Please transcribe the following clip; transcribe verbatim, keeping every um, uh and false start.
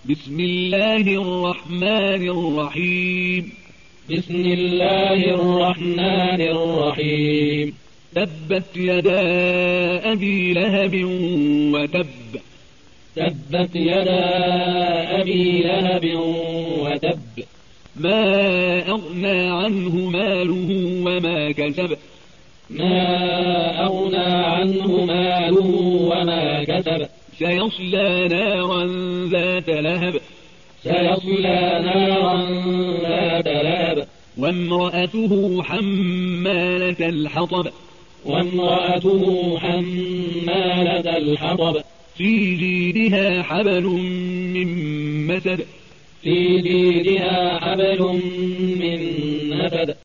بسم الله الرحمن الرحيم بسم الله الرحمن الرحيم تبت يدا أبي لهب وتب تبت يدا أبي لهب وتب ما أغنى عنه ماله وما كسب ما أغنى عنه ماله وما كسب سيصلى نارا ذات لهب سيصلى نارا ذات لهب وامرأته حمالة الحطب وامرأته حمالة الحطب في جيدها حبل من مسد في جيدها حبل من مسد